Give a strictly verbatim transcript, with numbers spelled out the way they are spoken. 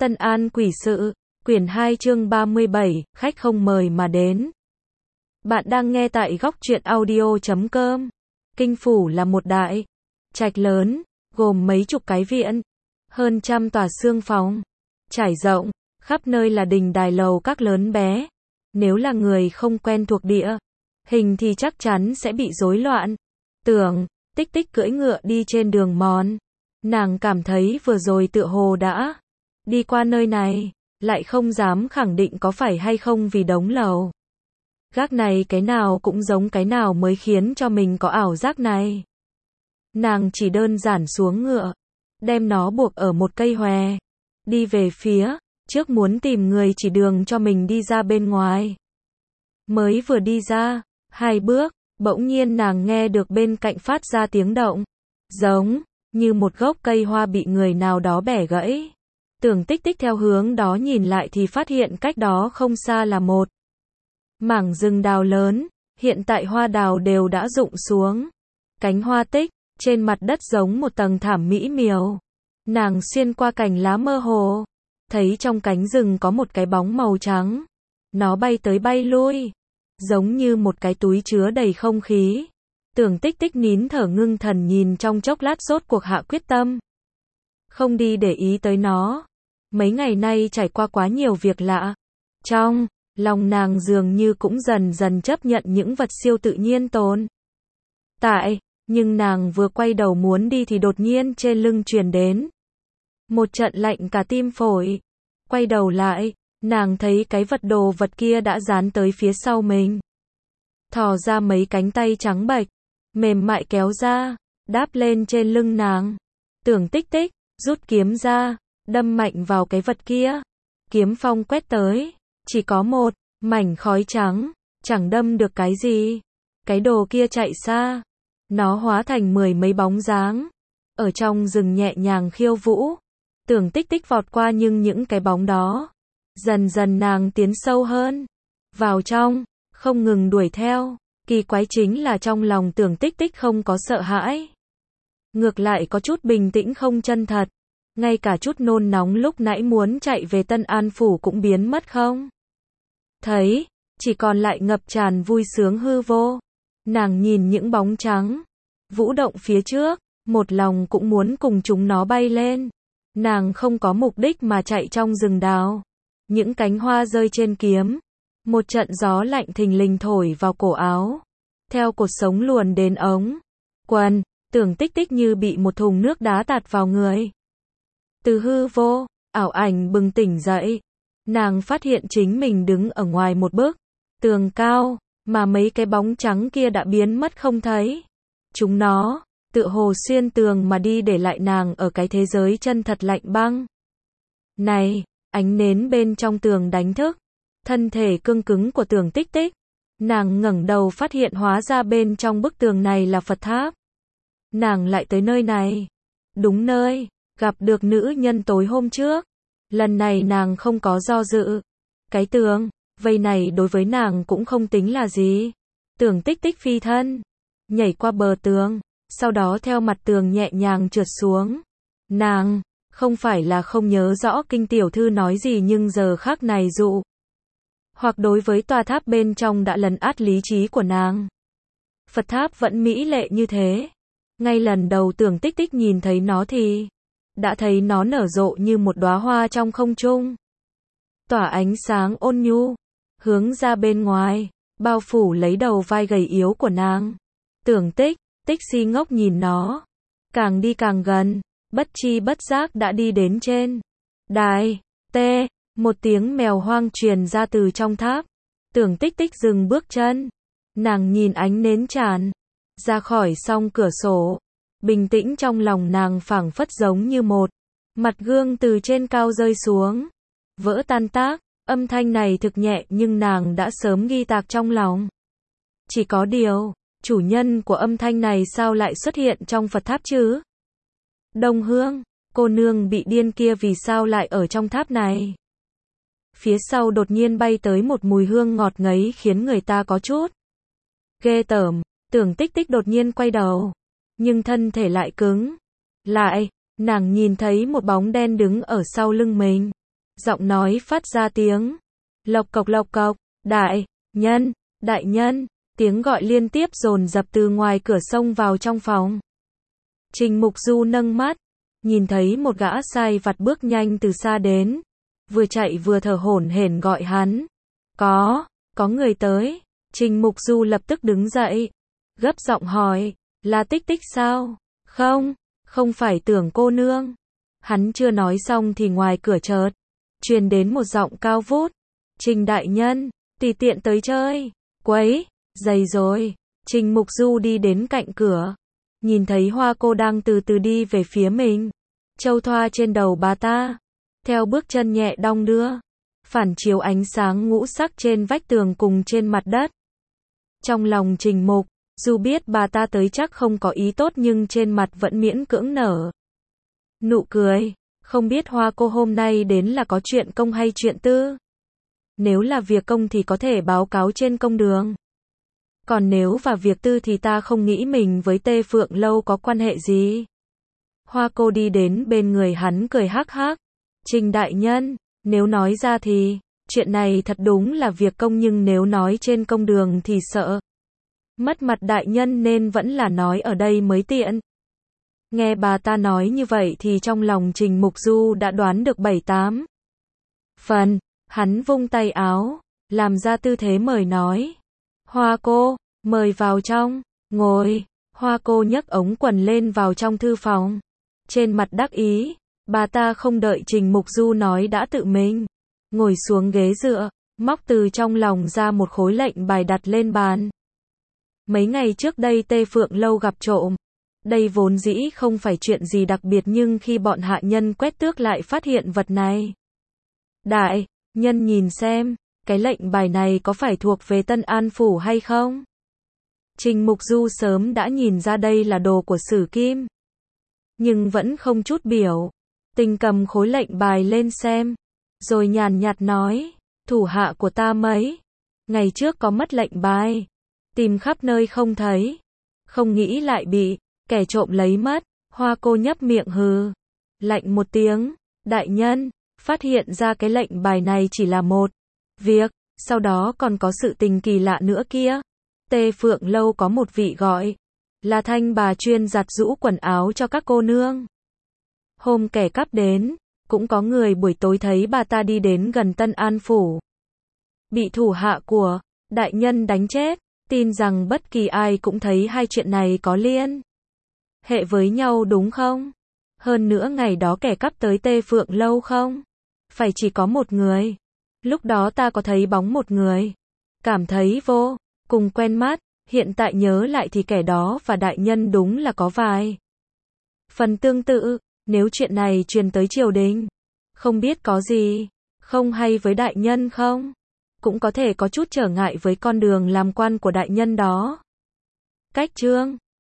Tân An Quỷ Sự, quyển hai chương ba mươi bảy, khách không mời mà đến. Bạn đang nghe tại góc truyện audio chấm com. Kinh phủ là một đại trạch lớn, gồm mấy chục cái viện, hơn trăm tòa xương phòng, trải rộng, khắp nơi là đình đài lầu các lớn bé. Nếu là người không quen thuộc địa hình thì chắc chắn sẽ bị rối loạn. Tưởng Tích Tích cưỡi ngựa đi trên đường mòn. Nàng cảm thấy vừa rồi tựa hồ đã đi qua nơi này, lại không dám khẳng định có phải hay không vì đống lầu gác này cái nào cũng giống cái nào mới khiến cho mình có ảo giác này. Nàng chỉ đơn giản xuống ngựa, đem nó buộc ở một cây hòe, đi về phía trước muốn tìm người chỉ đường cho mình đi ra bên ngoài. Mới vừa đi ra hai bước, bỗng nhiên nàng nghe được bên cạnh phát ra tiếng động, giống như một gốc cây hoa bị người nào đó bẻ gãy. Tưởng Tích Tích theo hướng đó nhìn lại thì phát hiện cách đó không xa là một mảng rừng đào lớn, hiện tại hoa đào đều đã rụng xuống. Cánh hoa tích trên mặt đất giống một tầng thảm mỹ miều. Nàng xuyên qua cành lá mơ hồ, thấy trong cánh rừng có một cái bóng màu trắng. Nó bay tới bay lui, giống như một cái túi chứa đầy không khí. Tưởng Tích Tích nín thở ngưng thần nhìn trong chốc lát rốt cuộc hạ quyết tâm không đi để ý tới nó. Mấy ngày nay trải qua quá nhiều việc lạ, trong lòng nàng dường như cũng dần dần chấp nhận những vật siêu tự nhiên tồn tại, nhưng nàng vừa quay đầu muốn đi thì đột nhiên trên lưng truyền đến một trận lạnh cả tim phổi. Quay đầu lại, nàng thấy cái vật đồ vật kia đã dán tới phía sau mình, thò ra mấy cánh tay trắng bệch, mềm mại kéo ra, đáp lên trên lưng nàng. Tưởng Tích Tích rút kiếm ra, đâm mạnh vào cái vật kia. Kiếm phong quét tới, chỉ có một mảnh khói trắng, chẳng đâm được cái gì. Cái đồ kia chạy xa, nó hóa thành mười mấy bóng dáng, ở trong rừng nhẹ nhàng khiêu vũ. Tưởng Tích Tích vọt qua nhưng những cái bóng đó, dần dần nàng tiến sâu hơn vào trong, không ngừng đuổi theo. Kỳ quái chính là trong lòng Tưởng Tích Tích không có sợ hãi, ngược lại có chút bình tĩnh không chân thật. Ngay cả chút nôn nóng lúc nãy muốn chạy về Tân An Phủ cũng biến mất không thấy, chỉ còn lại ngập tràn vui sướng hư vô. Nàng nhìn những bóng trắng vũ động phía trước, một lòng cũng muốn cùng chúng nó bay lên. Nàng không có mục đích mà chạy trong rừng đào. Những cánh hoa rơi trên kiếm, một trận gió lạnh thình lình thổi vào cổ áo, theo cột sống luồn đến ống quần. Tưởng Tích Tích như bị một thùng nước đá tạt vào người. Từ hư vô, ảo ảnh bừng tỉnh dậy. Nàng phát hiện chính mình đứng ở ngoài một bức tường cao, mà mấy cái bóng trắng kia đã biến mất không thấy. Chúng nó tựa hồ xuyên tường mà đi để lại nàng ở cái thế giới chân thật lạnh băng này. Ánh nến bên trong tường đánh thức thân thể cương cứng của Tưởng Tích Tích. Nàng ngẩng đầu phát hiện hóa ra bên trong bức tường này là Phật tháp. Nàng lại tới nơi này, đúng nơi gặp được nữ nhân tối hôm trước. Lần này nàng không có do dự. Cái tường vây này đối với nàng cũng không tính là gì. Tưởng Tích Tích phi thân nhảy qua bờ tường, sau đó theo mặt tường nhẹ nhàng trượt xuống. Nàng không phải là không nhớ rõ kinh tiểu thư nói gì, nhưng giờ khắc này dụ hoặc đối với tòa tháp bên trong đã lấn át lý trí của nàng. Phật tháp vẫn mỹ lệ như thế. Ngay lần đầu Tưởng Tích Tích nhìn thấy nó thì đã thấy nó nở rộ như một đóa hoa trong không trung, tỏa ánh sáng ôn nhu hướng ra bên ngoài, bao phủ lấy đầu vai gầy yếu của nàng. Tưởng Tích Tích si ngốc nhìn nó, càng đi càng gần, bất chi bất giác đã đi đến trên đài. Tê, một tiếng mèo hoang truyền ra từ trong tháp. Tưởng Tích Tích dừng bước chân, nàng nhìn ánh nến tràn ra khỏi song cửa sổ. Bình tĩnh trong lòng nàng phảng phất giống như một mặt gương từ trên cao rơi xuống, vỡ tan tác. Âm thanh này thực nhẹ nhưng nàng đã sớm ghi tạc trong lòng. Chỉ có điều, chủ nhân của âm thanh này sao lại xuất hiện trong Phật tháp chứ? Đông Hương, cô nương bị điên kia vì sao lại ở trong tháp này? Phía sau đột nhiên bay tới một mùi hương ngọt ngấy khiến người ta có chút ghê tởm. Tưởng Tích Tích đột nhiên quay đầu, nhưng thân thể lại cứng lại. Nàng nhìn thấy một bóng đen đứng ở sau lưng mình. giọng nói phát ra tiếng lộc cộc lộc cộc, đại nhân, đại nhân, tiếng gọi liên tiếp dồn dập từ ngoài cửa xông vào trong phòng. Trình Mục Du nâng mắt, nhìn thấy một gã sai vặt bước nhanh từ xa đến, vừa chạy vừa thở hổn hển gọi hắn. Có, có người tới. Trình Mục Du lập tức đứng dậy, gấp giọng hỏi, là Tích Tích sao? Không, không phải Tưởng cô nương. Hắn chưa nói xong thì ngoài cửa chợt truyền đến một giọng cao vút. Trình đại nhân, tùy tiện tới chơi. Quấy, dày rồi. Trình Mục Du đi đến cạnh cửa, nhìn thấy Hoa cô đang từ từ đi về phía mình. Châu thoa trên đầu bà ta, theo bước chân nhẹ đong đưa, phản chiếu ánh sáng ngũ sắc trên vách tường cùng trên mặt đất. Trong lòng Trình Mục Du biết bà ta tới chắc không có ý tốt nhưng trên mặt vẫn miễn cưỡng nở nụ cười. Không biết Hoa cô hôm nay đến là có chuyện công hay chuyện tư? Nếu là việc công thì có thể báo cáo trên công đường. Còn nếu và việc tư thì ta không nghĩ mình với Tê Phượng Lâu có quan hệ gì. Hoa cô đi đến bên người hắn cười hắc hắc. Trình đại nhân, nếu nói ra thì, chuyện này thật đúng là việc công nhưng nếu nói trên công đường thì sợ mất mặt đại nhân nên vẫn là nói ở đây mới tiện. Nghe bà ta nói như vậy thì trong lòng Trình Mục Du đã đoán được bảy tám phần, hắn vung tay áo, làm ra tư thế mời nói. Hoa cô, mời vào trong, ngồi. Hoa cô nhấc ống quần lên vào trong thư phòng. Trên mặt đắc ý, bà ta không đợi Trình Mục Du nói đã tự mình ngồi xuống ghế dựa, móc từ trong lòng ra một khối lệnh bài đặt lên bàn. Mấy ngày trước đây Tê Phượng Lâu gặp trộm. Đây vốn dĩ không phải chuyện gì đặc biệt nhưng khi bọn hạ nhân quét tước lại phát hiện vật này. Đại nhân nhìn xem, cái lệnh bài này có phải thuộc về Tân An Phủ hay không? Trình Mục Du sớm đã nhìn ra đây là đồ của Sử Kim, nhưng vẫn không chút biểu tình cầm khối lệnh bài lên xem, rồi nhàn nhạt nói, thủ hạ của ta mấy ngày trước có mất lệnh bài, tìm khắp nơi không thấy, không nghĩ lại bị kẻ trộm lấy mất. Hoa cô nhấp miệng hừ lạnh một tiếng. Đại nhân, phát hiện ra cái lệnh bài này chỉ là một việc, sau đó còn có sự tình kỳ lạ nữa kia. Tê Phượng Lâu có một vị gọi là Thanh bà chuyên giặt giũ quần áo cho các cô nương. Hôm kẻ cắp đến, cũng có người buổi tối thấy bà ta đi đến gần Tân An Phủ, bị thủ hạ của đại nhân đánh chết. Tin rằng bất kỳ ai cũng thấy hai chuyện này có liên hệ với nhau đúng không? Hơn nữa ngày đó kẻ cắp tới Tê Phượng Lâu không phải chỉ có một người. Lúc đó ta có thấy bóng một người, cảm thấy vô cùng quen mắt. Hiện tại nhớ lại thì kẻ đó và đại nhân đúng là có vài phần tương tự. Nếu chuyện này truyền tới triều đình, không biết có gì không hay với đại nhân không? Cũng có thể có chút trở ngại với con đường làm quan của đại nhân đó. Cách chương